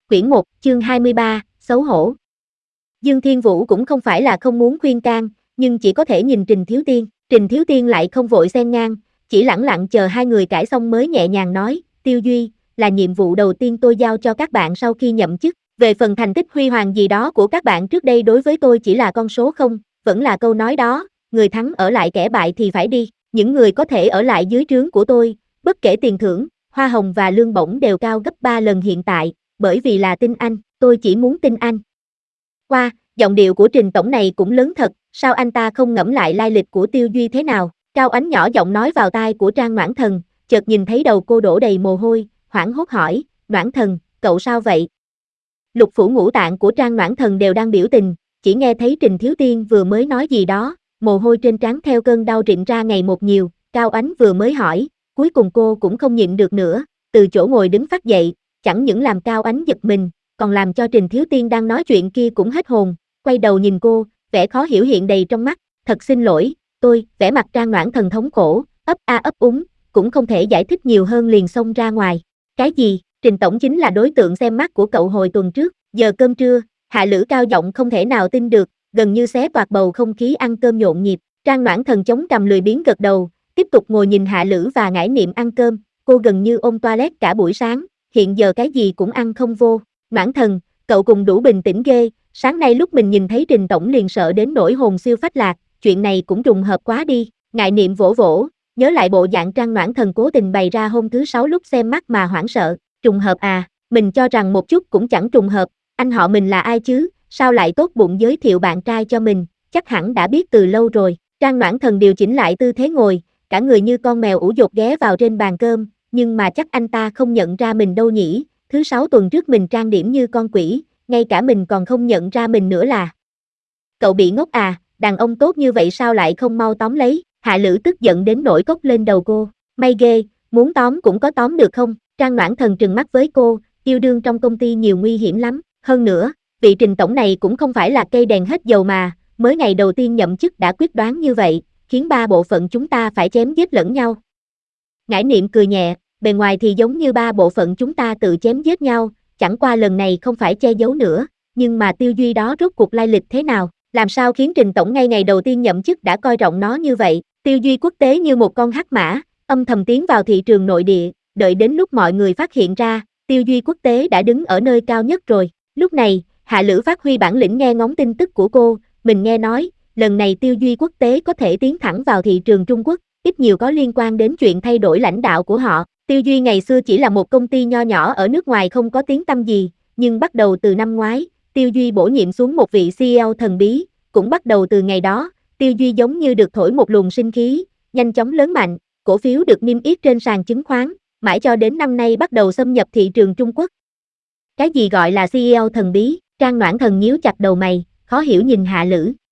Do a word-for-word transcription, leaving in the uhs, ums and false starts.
Quyển một, chương hai mươi ba, xấu hổ. Dương Thiên Vũ cũng không phải là không muốn khuyên can, nhưng chỉ có thể nhìn Trình Thiếu Tiên. Trình Thiếu Tiên lại không vội xen ngang, chỉ lẳng lặng chờ hai người cãi xong mới nhẹ nhàng nói, Tiêu Duy, là nhiệm vụ đầu tiên tôi giao cho các bạn sau khi nhậm chức. Về phần thành tích huy hoàng gì đó của các bạn trước đây đối với tôi chỉ là con số không, vẫn là câu nói đó, người thắng ở lại kẻ bại thì phải đi. Những người có thể ở lại dưới trướng của tôi, bất kể tiền thưởng, hoa hồng và lương bổng đều cao gấp ba lần hiện tại, bởi vì là tin anh, tôi chỉ muốn tin anh. Qua, giọng điệu của Trình tổng này cũng lớn thật, sao anh ta không ngẫm lại lai lịch của Tiêu Duy thế nào? Cao Ánh nhỏ giọng nói vào tai của Trang Noãn Thần, chợt nhìn thấy đầu cô đổ đầy mồ hôi, hoảng hốt hỏi, Noãn Thần, cậu sao vậy? Lục phủ ngũ tạng của Trang Noãn Thần đều đang biểu tình, chỉ nghe thấy Trình Thiếu Tiên vừa mới nói gì đó, mồ hôi trên trán theo cơn đau rịn ra ngày một nhiều, Cao Ánh vừa mới hỏi, cuối cùng cô cũng không nhịn được nữa, từ chỗ ngồi đứng phát dậy, chẳng những làm Cao Ánh giật mình, còn làm cho Trình Thiếu Tiên đang nói chuyện kia cũng hết hồn, quay đầu nhìn cô, vẻ khó hiểu hiện đầy trong mắt, thật xin lỗi, tôi, vẻ mặt Trang Noãn Thần thống khổ, ấp a ấp úng, cũng không thể giải thích nhiều hơn liền xông ra ngoài. Cái gì? Trình tổng chính là đối tượng xem mắt của cậu hồi tuần trước, giờ cơm trưa, Hạ Lữ cao giọng không thể nào tin được, gần như xé toạc bầu không khí ăn cơm nhộn nhịp, Trang Noãn Thần chống cằm lười biếng gật đầu, tiếp tục ngồi nhìn Hạ Lữ và Ngải Niệm ăn cơm, cô gần như ôm toilet cả buổi sáng, hiện giờ cái gì cũng ăn không vô. Noãn Thần, cậu cùng đủ bình tĩnh ghê, sáng nay lúc mình nhìn thấy Trình tổng liền sợ đến nỗi hồn siêu phách lạc, chuyện này cũng trùng hợp quá đi. Ngải Niệm vỗ vỗ, nhớ lại bộ dạng Trang Noãn Thần cố tình bày ra hôm thứ sáu lúc xem mắt mà hoảng sợ, trùng hợp à, mình cho rằng một chút cũng chẳng trùng hợp, anh họ mình là ai chứ, sao lại tốt bụng giới thiệu bạn trai cho mình, chắc hẳn đã biết từ lâu rồi. Trang Noãn Thần điều chỉnh lại tư thế ngồi, cả người như con mèo ủ dột ghé vào trên bàn cơm, nhưng mà chắc anh ta không nhận ra mình đâu nhỉ, thứ sáu tuần trước mình trang điểm như con quỷ, ngay cả mình còn không nhận ra mình nữa là. Cậu bị ngốc à, đàn ông tốt như vậy sao lại không mau tóm lấy, Hạ Lữ tức giận đến nổi cốc lên đầu cô, may ghê, muốn tóm cũng có tóm được không, Trang Noãn Thần trừng mắt với cô, yêu đương trong công ty nhiều nguy hiểm lắm, hơn nữa, vị Trình tổng này cũng không phải là cây đèn hết dầu mà, mới ngày đầu tiên nhậm chức đã quyết đoán như vậy, khiến ba bộ phận chúng ta phải chém giết lẫn nhau. Ngải Niệm cười nhẹ, bề ngoài thì giống như ba bộ phận chúng ta tự chém giết nhau, chẳng qua lần này không phải che giấu nữa, nhưng mà Tiêu Duy đó rốt cuộc lai lịch thế nào, làm sao khiến Trình tổng ngay ngày đầu tiên nhậm chức đã coi trọng nó như vậy, Tiêu Duy quốc tế như một con hắc mã, âm thầm tiến vào thị trường nội địa, đợi đến lúc mọi người phát hiện ra, Tiêu Duy quốc tế đã đứng ở nơi cao nhất rồi. Lúc này, Hạ Lữ phát huy bản lĩnh nghe ngóng tin tức của cô, mình nghe nói, lần này Tiêu Duy quốc tế có thể tiến thẳng vào thị trường Trung Quốc, ít nhiều có liên quan đến chuyện thay đổi lãnh đạo của họ. Tiêu Duy ngày xưa chỉ là một công ty nho nhỏ ở nước ngoài không có tiếng tăm gì, nhưng bắt đầu từ năm ngoái, Tiêu Duy bổ nhiệm xuống một vị xê e ô thần bí, cũng bắt đầu từ ngày đó, Tiêu Duy giống như được thổi một luồng sinh khí, nhanh chóng lớn mạnh, cổ phiếu được niêm yết trên sàn chứng khoán, mãi cho đến năm nay bắt đầu xâm nhập thị trường Trung Quốc. Cái gì gọi là xê e ô thần bí? Trang Noãn Thần nhíu chặt đầu mày, khó hiểu nhìn Hạ Lữ,